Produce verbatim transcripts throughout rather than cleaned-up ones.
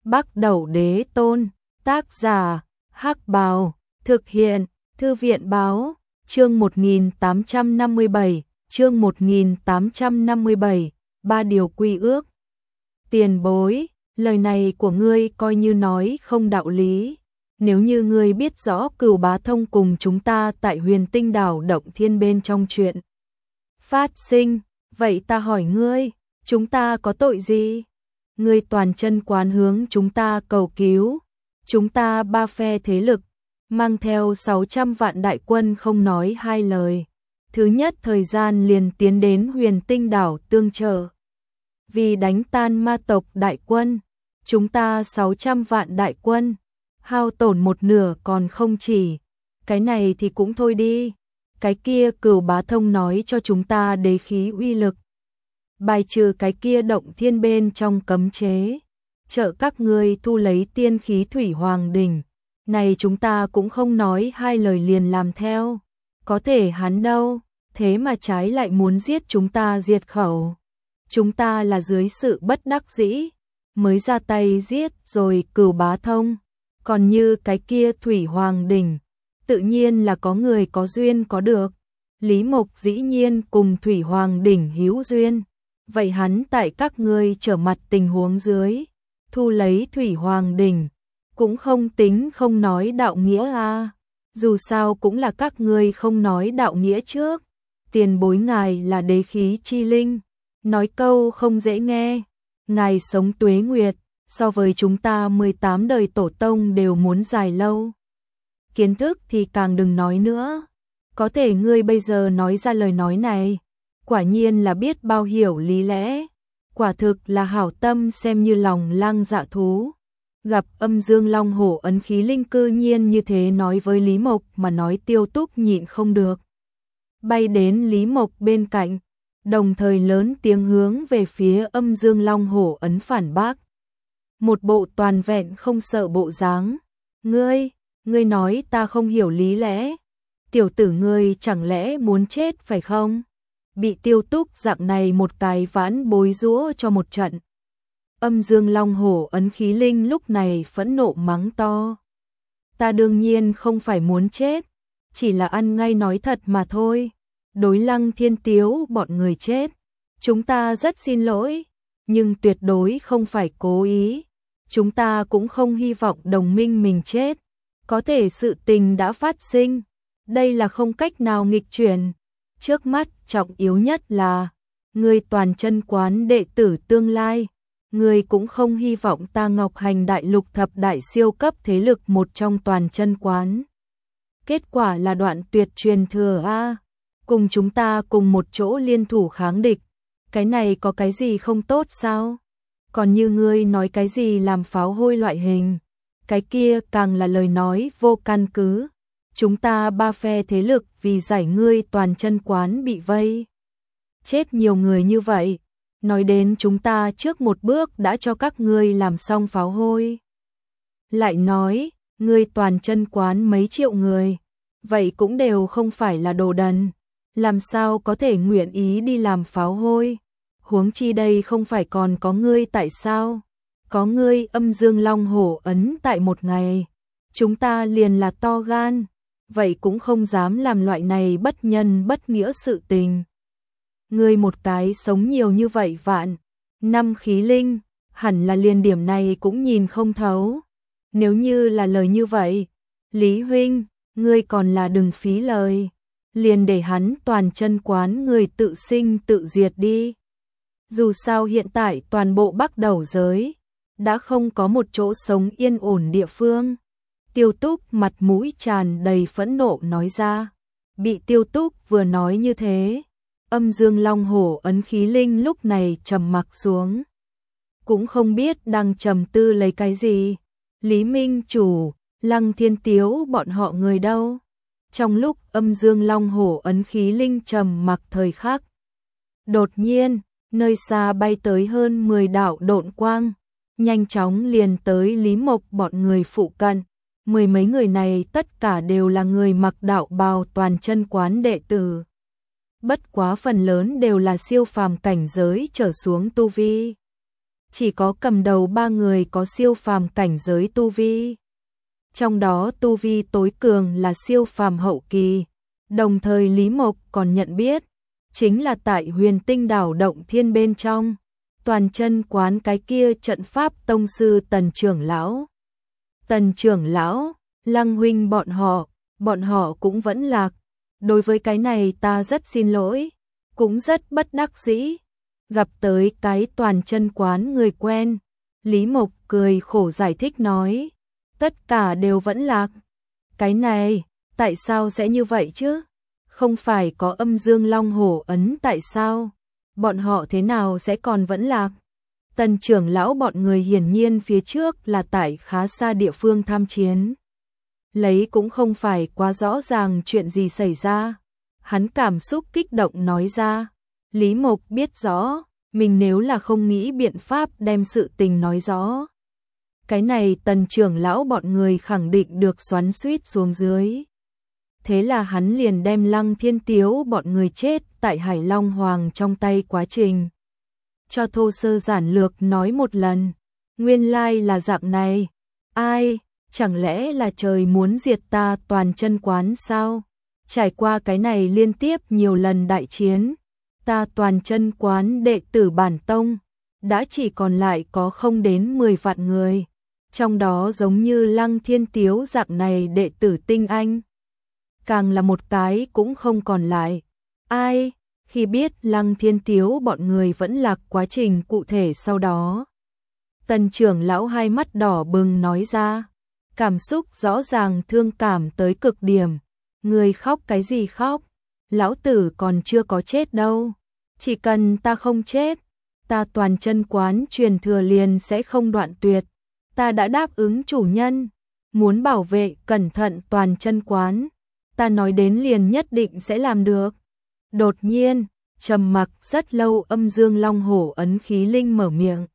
Bắc Đẩu Đế Tôn, tác giả, Hắc Bào, thực hiện, Thư viện báo, chương một nghìn tám trăm năm mươi bảy, chương một nghìn tám trăm năm mươi bảy, ba điều quy ước. Tiền bối, lời này của ngươi coi như nói không đạo lý. Nếu như ngươi biết rõ Cửu Bá Thông cùng chúng ta tại Huyền Tinh Đảo Động Thiên bên trong chuyện phát sinh, vậy ta hỏi ngươi, chúng ta có tội gì? Ngươi toàn chân quán hướng chúng ta cầu cứu, chúng ta ba phe thế lực, mang theo sáu trăm vạn đại quân không nói hai lời. Thứ nhất thời gian liền tiến đến Huyền Tinh Đảo tương trợ. Vì đánh tan ma tộc đại quân, chúng ta sáu trăm vạn đại quân, hao tổn một nửa còn không chỉ. Cái này thì cũng thôi đi. Cái kia Cửu Bá Thông nói cho chúng ta đế khí uy lực. Bài trừ cái kia động thiên bên trong cấm chế. Trợ các ngươi thu lấy tiên khí thủy hoàng đỉnh. Này chúng ta cũng không nói hai lời liền làm theo. Có thể hắn đâu, thế mà trái lại muốn giết chúng ta diệt khẩu. Chúng ta là dưới sự bất đắc dĩ, mới ra tay giết rồi Cửu Bá Thông. Còn như cái kia thủy hoàng đỉnh, tự nhiên là có người có duyên có được. Lý Mộc dĩ nhiên cùng thủy hoàng đỉnh hữu duyên. Vậy hắn tại các ngươi trở mặt tình huống dưới, thu lấy thủy hoàng đỉnh, cũng không tính không nói đạo nghĩa à. Dù sao cũng là các ngươi không nói đạo nghĩa trước. Tiền bối ngài là đế khí chi linh, nói câu không dễ nghe. Ngài sống tuế nguyệt, so với chúng ta mười tám đời tổ tông đều muốn dài lâu. Kiến thức thì càng đừng nói nữa. Có thể ngươi bây giờ nói ra lời nói này, quả nhiên là biết bao hiểu lý lẽ. Quả thực là hảo tâm xem như lòng lang dạ thú. Gặp Âm Dương Long Hổ ấn khí linh cư nhiên như thế nói với Lý Mộc mà nói Tiêu Túc nhịn không được. Bay đến Lý Mộc bên cạnh, đồng thời lớn tiếng hướng về phía Âm Dương Long Hổ ấn phản bác. Một bộ toàn vẹn không sợ bộ dáng. Ngươi, ngươi nói ta không hiểu lý lẽ. Tiểu tử ngươi chẳng lẽ muốn chết phải không? Bị Tiêu Túc dạng này một cái vãn bối rũa cho một trận. Âm Dương Long Hổ ấn khí linh lúc này phẫn nộ mắng to. Ta đương nhiên không phải muốn chết, chỉ là ăn ngay nói thật mà thôi. Đối Lăng Thiên Tiếu bọn người chết, chúng ta rất xin lỗi, nhưng tuyệt đối không phải cố ý. Chúng ta cũng không hy vọng đồng minh mình chết. Có thể sự tình đã phát sinh, đây là không cách nào nghịch chuyển. Trước mắt trọng yếu nhất là người toàn chân quán đệ tử tương lai. Người cũng không hy vọng ta Ngọc Hành Đại Lục thập đại siêu cấp thế lực một trong toàn chân quán. Kết quả là đoạn tuyệt truyền thừa a, cùng chúng ta cùng một chỗ liên thủ kháng địch. Cái này có cái gì không tốt sao? Còn như ngươi nói cái gì làm pháo hôi loại hình, cái kia càng là lời nói vô căn cứ. Chúng ta ba phe thế lực vì giải ngươi toàn chân quán bị vây. Chết nhiều người như vậy, nói đến chúng ta trước một bước đã cho các ngươi làm xong pháo hôi. Lại nói, ngươi toàn chân quán mấy triệu người, vậy cũng đều không phải là đồ đần. Làm sao có thể nguyện ý đi làm pháo hôi? Huống chi đây không phải còn có ngươi tại sao? Có ngươi Âm Dương Long Hổ ấn tại một ngày, chúng ta liền là to gan, vậy cũng không dám làm loại này bất nhân bất nghĩa sự tình. Ngươi một cái sống nhiều như vậy vạn năm khí linh, hẳn là liền điểm này cũng nhìn không thấu. Nếu như là lời như vậy, Lý huynh, ngươi còn là đừng phí lời, liền để hắn toàn chân quán người tự sinh tự diệt đi. Dù sao hiện tại toàn bộ Bắc Đẩu giới đã không có một chỗ sống yên ổn địa phương. Tiêu Túc mặt mũi tràn đầy phẫn nộ nói ra. Bị Tiêu Túc vừa nói như thế, Âm Dương Long Hổ ấn khí linh lúc này trầm mặc xuống. Cũng không biết đang trầm tư lấy cái gì. Lý Minh Chủ, Lăng Thiên Tiếu bọn họ người đâu? Trong lúc Âm Dương Long Hổ ấn khí linh trầm mặc thời khắc, đột nhiên, nơi xa bay tới hơn mười đạo độn quang, nhanh chóng liền tới Lý Mộc bọn người phụ cận. Mười mấy người này tất cả đều là người mặc đạo bào toàn chân quán đệ tử. Bất quá phần lớn đều là siêu phàm cảnh giới trở xuống tu vi. chỉ có cầm đầu ba người có siêu phàm cảnh giới tu vi. Trong đó tu vi tối cường là siêu phàm hậu kỳ, đồng thời Lý Mộc còn nhận biết, chính là tại Huyền Tinh đảo động thiên bên trong, toàn chân quán cái kia trận pháp tông sư Tần trưởng lão. Tần trưởng lão, Lăng huynh bọn họ, bọn họ cũng vẫn lạc. Đối với cái này ta rất xin lỗi, cũng rất bất đắc dĩ. Gặp tới cái toàn chân quán người quen, Lý Mộc cười khổ giải thích nói, tất cả đều vẫn lạc. Cái này, tại sao sẽ như vậy chứ? Không phải có âm dương long hổ ấn tại sao? Bọn họ thế nào sẽ còn vẫn lạc? Tần trưởng lão bọn người hiển nhiên phía trước là tại khá xa địa phương tham chiến. Lấy cũng không phải quá rõ ràng chuyện gì xảy ra. Hắn cảm xúc kích động nói ra. Lý Mộc biết rõ, mình nếu là không nghĩ biện pháp đem sự tình nói rõ. Cái này tần trưởng lão bọn người khẳng định được xoắn xuýt xuống dưới. Thế là hắn liền đem Lăng Thiên Tiếu bọn người chết tại Hải Long Hoàng trong tay quá trình. Cho thô sơ giản lược nói một lần. Nguyên lai là dạng này. Ai, chẳng lẽ là trời muốn diệt ta toàn chân quán sao? Trải qua cái này liên tiếp nhiều lần đại chiến, ta toàn chân quán đệ tử bản tông, đã chỉ còn lại có không đến mười vạn người. Trong đó giống như Lăng Thiên Tiếu dạng này đệ tử tinh anh, càng là một cái cũng không còn lại. Ai, khi biết Lăng Thiên Tiếu bọn người vẫn lạc quá trình cụ thể sau đó. Tần trưởng lão hai mắt đỏ bừng nói ra, cảm xúc rõ ràng thương cảm tới cực điểm. Người khóc cái gì khóc, lão tử còn chưa có chết đâu. Chỉ cần ta không chết, ta toàn chân quán truyền thừa liền sẽ không đoạn tuyệt. Ta đã đáp ứng chủ nhân, muốn bảo vệ cẩn thận toàn chân quán. Ta nói đến liền nhất định sẽ làm được. Đột nhiên, trầm mặc rất lâu âm dương long hổ ấn khí linh mở miệng.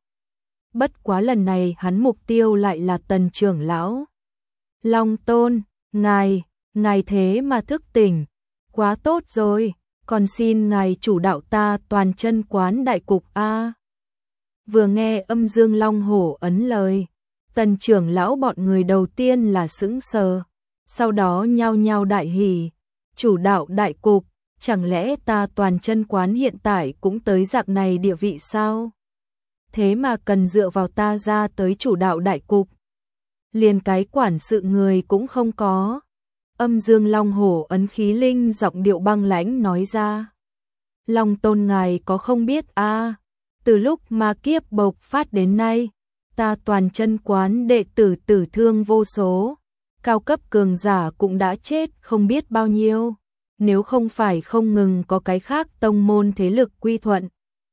Bất quá lần này hắn mục tiêu lại là tần trưởng lão. Long tôn, ngài, ngài thế mà thức tỉnh, quá tốt rồi, còn xin ngài chủ đạo ta toàn chân quán đại cục a. Vừa nghe âm dương long hổ ấn lời, tần trưởng lão bọn người đầu tiên là sững sờ, sau đó nhao nhao đại hỉ, chủ đạo đại cục, chẳng lẽ ta toàn chân quán hiện tại cũng tới dạng này địa vị sao? Thế mà cần dựa vào ta ra tới chủ đạo đại cục, liền cái quản sự người cũng không có. Âm dương long hổ ấn khí linh giọng điệu băng lãnh nói ra. Long tôn ngài có không biết a à, từ lúc ma kiếp bộc phát đến nay, ta toàn chân quán đệ tử tử thương vô số, cao cấp cường giả cũng đã chết không biết bao nhiêu, nếu không phải không ngừng có cái khác tông môn thế lực quy thuận,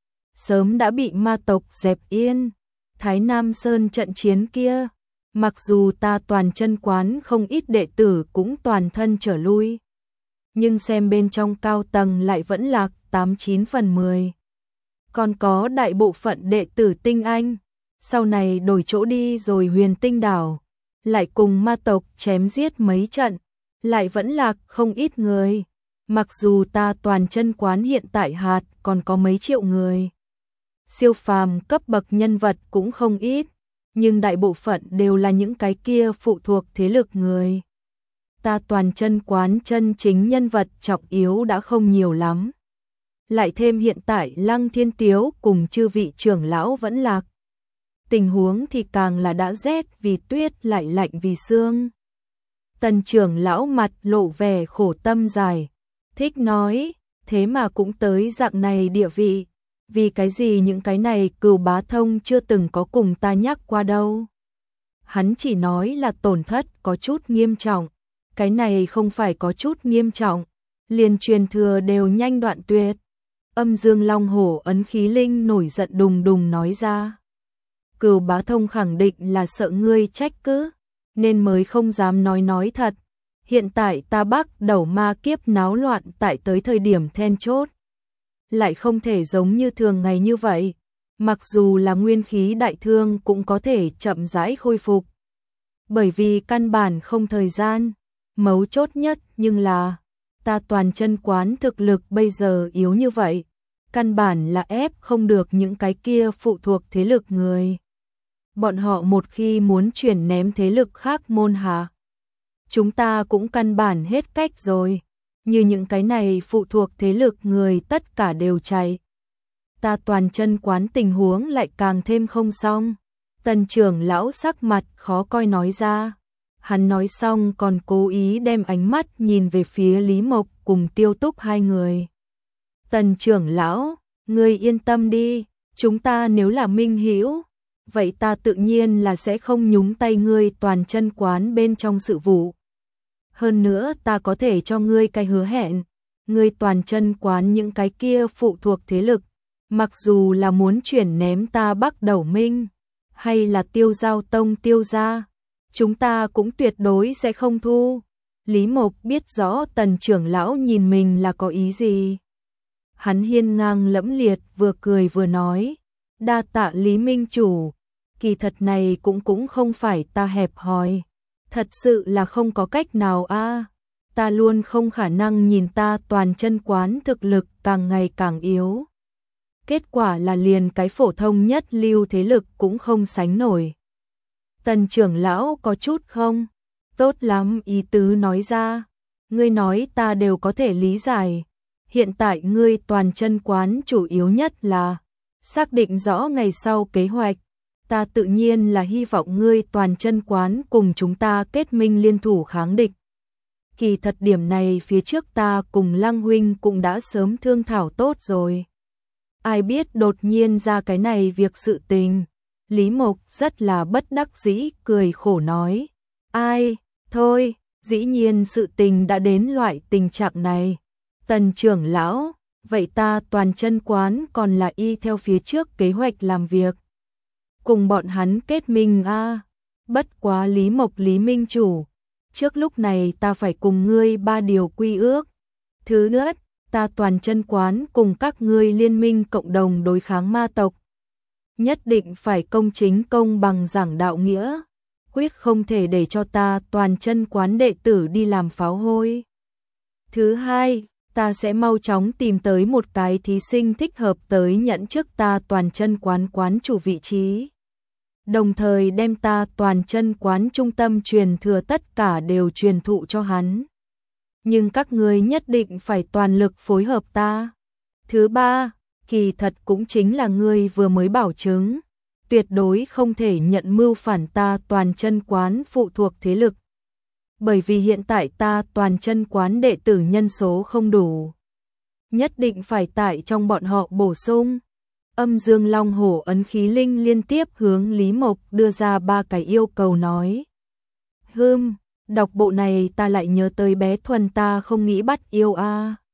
sớm đã bị ma tộc dẹp yên. Thái Nam Sơn trận chiến kia, mặc dù ta toàn chân quán không ít đệ tử cũng toàn thân trở lui, nhưng xem bên trong cao tầng lại vẫn lạc tám chín phần mười. Còn có đại bộ phận đệ tử tinh anh, sau này đổi chỗ đi rồi Huyền Tinh đảo, lại cùng ma tộc chém giết mấy trận, lại vẫn lạc không ít người. Mặc dù ta toàn chân quán hiện tại hạt còn có mấy triệu người, siêu phàm cấp bậc nhân vật cũng không ít, nhưng đại bộ phận đều là những cái kia phụ thuộc thế lực người. Ta toàn chân quán chân chính nhân vật trọng yếu đã không nhiều lắm. Lại thêm hiện tại Lăng Thiên Tiếu cùng chư vị trưởng lão vẫn lạc. Tình huống thì càng là đã rét vì tuyết lại lạnh vì sương. Tần trưởng lão mặt lộ vẻ khổ tâm dài, thích nói, thế mà cũng tới dạng này địa vị. Vì cái gì những cái này Cửu Bá Thông chưa từng có cùng ta nhắc qua đâu. Hắn chỉ nói là tổn thất có chút nghiêm trọng. Cái này không phải có chút nghiêm trọng, liền truyền thừa đều nhanh đoạn tuyệt. Âm dương long hổ ấn khí linh nổi giận đùng đùng nói ra. Cửu Bá Thông khẳng định là sợ ngươi trách cứ, nên mới không dám nói nói thật. Hiện tại ta bắt đầu ma kiếp náo loạn tại tới thời điểm then chốt, lại không thể giống như thường ngày như vậy. Mặc dù là nguyên khí đại thương cũng có thể chậm rãi khôi phục, bởi vì căn bản không thời gian. Mấu chốt nhất nhưng là ta toàn chân quán thực lực bây giờ yếu như vậy, căn bản là ép không được những cái kia phụ thuộc thế lực người. Bọn họ một khi muốn chuyển ném thế lực khác môn hạ, chúng ta cũng căn bản hết cách rồi, như những cái này phụ thuộc thế lực người tất cả đều chạy. Ta toàn chân quán tình huống lại càng thêm không xong. Tần trưởng lão sắc mặt khó coi nói ra. Hắn nói xong còn cố ý đem ánh mắt nhìn về phía Lý Mộc cùng Tiêu Túc hai người. Tần trưởng lão, ngươi yên tâm đi, chúng ta nếu là minh hữu, vậy ta tự nhiên là sẽ không nhúng tay ngươi toàn chân quán bên trong sự vụ. Hơn nữa ta có thể cho ngươi cái hứa hẹn, ngươi toàn chân quán những cái kia phụ thuộc thế lực, mặc dù là muốn chuyển ném ta Bắc Đầu Minh, hay là Tiêu Giao Tông Tiêu gia, chúng ta cũng tuyệt đối sẽ không thu. Lý Mộc biết rõ Tần trưởng lão nhìn mình là có ý gì. Hắn hiên ngang lẫm liệt vừa cười vừa nói, đa tạ Lý Minh chủ, kỳ thật này cũng cũng không phải ta hẹp hòi, thật sự là không có cách nào a, ta luôn không khả năng nhìn ta toàn chân quán thực lực càng ngày càng yếu. Kết quả là liền cái phổ thông nhất lưu thế lực cũng không sánh nổi. Tần trưởng lão có chút không? Tốt lắm, ý tứ nói ra. Ngươi nói ta đều có thể lý giải. Hiện tại ngươi toàn chân quán chủ yếu nhất là xác định rõ ngày sau kế hoạch. Ta tự nhiên là hy vọng ngươi toàn chân quán cùng chúng ta kết minh liên thủ kháng địch. Kỳ thật điểm này phía trước ta cùng Lăng huynh cũng đã sớm thương thảo tốt rồi. Ai biết đột nhiên ra cái này việc sự tình. Lý Mộc rất là bất đắc dĩ cười khổ nói. Ai, thôi, dĩ nhiên sự tình đã đến loại tình trạng này. Tần trưởng lão, vậy ta toàn chân quán còn là y theo phía trước kế hoạch làm việc. Cùng bọn hắn kết minh a à. Bất quá Lý Mộc Lý Minh chủ, trước lúc này ta phải cùng ngươi ba điều quy ước. Thứ nhất, ta toàn chân quán cùng các ngươi liên minh cộng đồng đối kháng ma tộc. Nhất định phải công chính công bằng giảng đạo nghĩa, quyết không thể để cho ta toàn chân quán đệ tử đi làm pháo hôi. Thứ hai, ta sẽ mau chóng tìm tới một cái thí sinh thích hợp tới nhận chức ta toàn chân quán quán chủ vị trí. Đồng thời đem ta toàn chân quán trung tâm truyền thừa tất cả đều truyền thụ cho hắn. Nhưng các ngươi nhất định phải toàn lực phối hợp ta. Thứ ba, kỳ thật cũng chính là ngươi vừa mới bảo chứng, tuyệt đối không thể nhận mưu phản ta toàn chân quán phụ thuộc thế lực. Bởi vì hiện tại ta toàn chân quán đệ tử nhân số không đủ. Nhất định phải tại trong bọn họ bổ sung. Âm Dương Long Hổ ấn khí linh liên tiếp hướng Lý Mộc đưa ra ba cái yêu cầu nói. Hừm, đọc bộ này ta lại nhớ tới bé Thuần ta không nghĩ bắt yêu a.